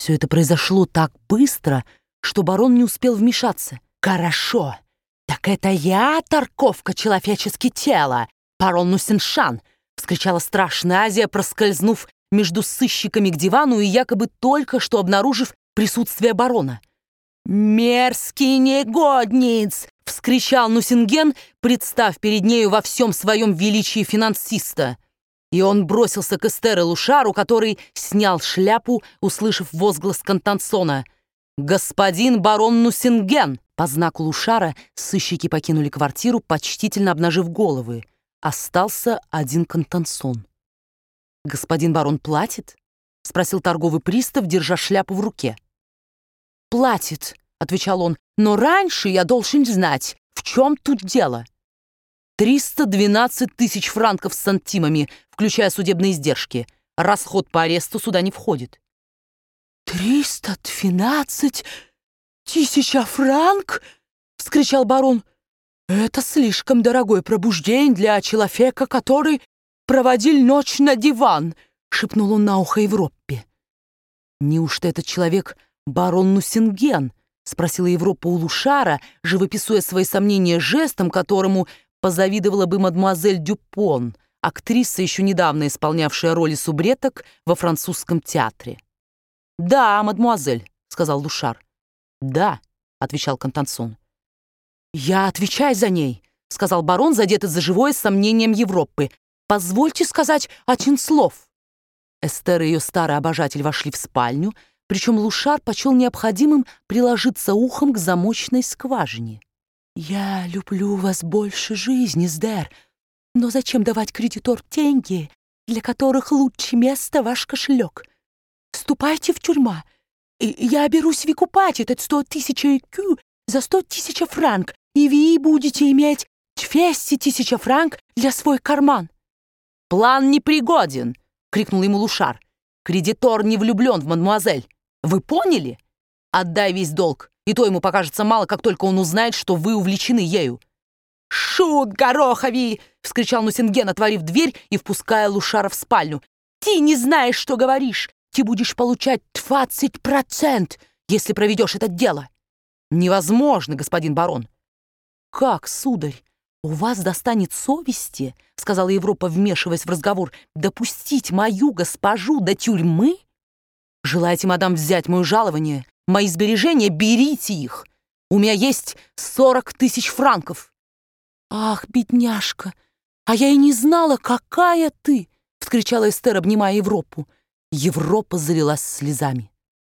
Все это произошло так быстро, что барон не успел вмешаться. «Хорошо, так это я, торговка человечески тела, барон Нусиншан!» — вскричала страшная Азия, проскользнув между сыщиками к дивану и якобы только что обнаружив присутствие барона. «Мерзкий негодниц!» — вскричал Нусинген, представ перед нею во всем своем величии финансиста. И он бросился к Эстер и Лушару, который снял шляпу, услышав возглас Контансона. «Господин барон Нусинген!» По знаку Лушара сыщики покинули квартиру, почтительно обнажив головы. Остался один Контансон. «Господин барон платит?» — спросил торговый пристав, держа шляпу в руке. «Платит», — отвечал он, — «но раньше я должен знать, в чем тут дело». 312 тысяч франков с сантимами, включая судебные издержки. Расход по аресту сюда не входит. 312 тысяч франк? — вскричал барон. «Это слишком дорогой пробуждение для человека, который проводил ночь на диван», — шепнул он на ухо Европе. «Неужто этот человек барон Нусинген?» — спросила Европа у Лушара, живописуя свои сомнения жестом, которому позавидовала бы мадемуазель Дюпон, актриса, еще недавно исполнявшая роли субреток во французском театре. «Да, мадемуазель», — сказал Лушар. «Да», — отвечал Контансон. «Я отвечаю за ней», — сказал барон, задетый за живое сомнением Европы. «Позвольте сказать один слов». Эстер и ее старый обожатель вошли в спальню, причем Лушар почел необходимым приложиться ухом к замочной скважине. «Я люблю вас больше жизни, Сдер, но зачем давать кредитор деньги, для которых лучше место ваш кошелек? Ступайте в тюрьму, и я берусь выкупать этот 100 тысяч ЭКЮ за 100 тысяч франк, и вы будете иметь 200 тысяч франк для свой карман». «План непригоден!» — крикнул ему Лушар. «Кредитор не влюблен в мадемуазель. Вы поняли? Отдай весь долг, и то ему покажется мало, как только он узнает, что вы увлечены ею». «Шут горохови!» — вскричал Нусинген, отворив дверь и впуская Лушара в спальню. «Ты не знаешь, что говоришь. Ты будешь получать 20%, если проведешь это дело». «Невозможно, господин барон». «Как, сударь? У вас достанет совести, — сказала Европа, вмешиваясь в разговор, — допустить мою госпожу до тюрьмы? Желаете, мадам, взять мое жалование, мои сбережения? Берите их. У меня есть 40 тысяч франков». «Ах, бедняжка, а я и не знала, какая ты!» — вскричала Эстер, обнимая Европу. Европа залилась слезами.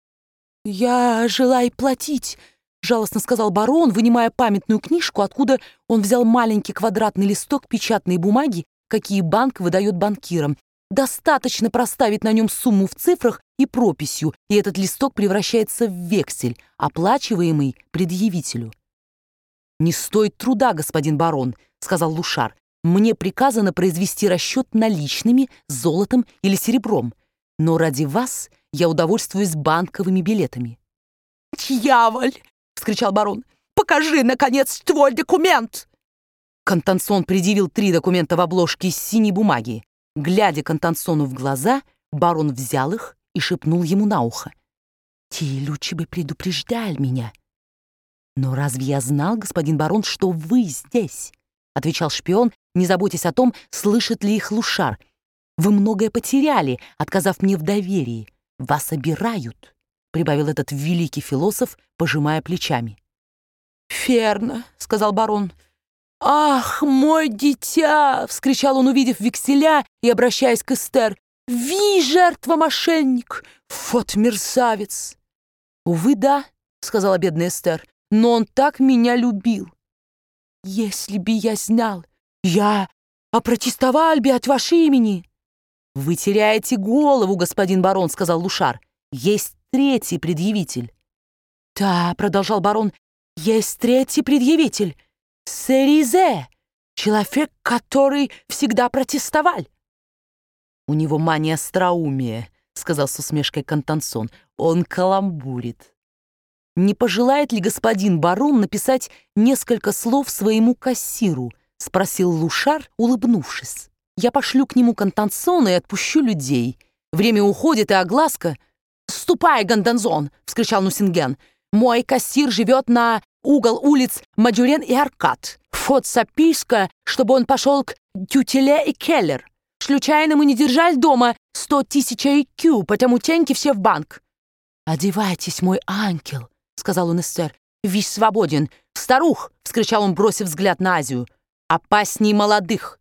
«Я желаю платить», — жалостно сказал барон, вынимая памятную книжку, откуда он взял маленький квадратный листок печатной бумаги, какие банк выдает банкирам. Достаточно проставить на нем сумму в цифрах и прописью, и этот листок превращается в вексель, оплачиваемый предъявителю. «Не стоит труда, господин барон», — сказал Лушар. «Мне приказано произвести расчет наличными, золотом или серебром, но ради вас я удовольствуюсь банковыми билетами». «Дьяволь!» — вскричал барон. «Покажи, наконец, твой документ!» Контансон предъявил 3 документа в обложке из синей бумаги. Глядя Контансону в глаза, барон взял их и шепнул ему на ухо: «Ты лучше бы предупреждал меня». «Но разве я знал, господин барон, что вы здесь?» — отвечал шпион, не заботясь о том, слышит ли их Лушар. «Вы многое потеряли, отказав мне в доверии. Вас обирают», — прибавил этот великий философ, пожимая плечами. «Верно», — сказал барон. «Ах, мой дитя!» — вскричал он, увидев векселя и обращаясь к Эстер. «Ви, жертва-мошенник! Вот мерзавец!» «Увы, да», — сказала бедная Эстер, — «но он так меня любил». «Если бы я знал, я опротестовал бы от вашего имени». «Вы теряете голову, господин барон», — сказал Лушар. «Есть 3-й предъявитель». «Да», — продолжал барон, — «есть 3-й предъявитель. Серизе, человек, который всегда протестовал». «У него мания остроумия», — сказал с усмешкой Контансон. «Он каламбурит». «Не пожелает ли господин барон написать несколько слов своему кассиру?» — спросил Лушар, улыбнувшись. «Я пошлю к нему Контансона и отпущу людей. Время уходит, и огласка...» «Ступай, Гандонзон!» — вскричал Нусинген. «Мой кассир живет на угол улиц Мадюрен и Аркад. Вот записка, чтобы он пошел к Тютеле и Келлер. Случайно мы не держали дома 100 000 IQ, потому теньки все в банк». «Одевайтесь, мой ангел», — сказал он Эстер. «Весь свободен. Старух!» — вскричал он, бросив взгляд на Азию. «Опасней молодых!»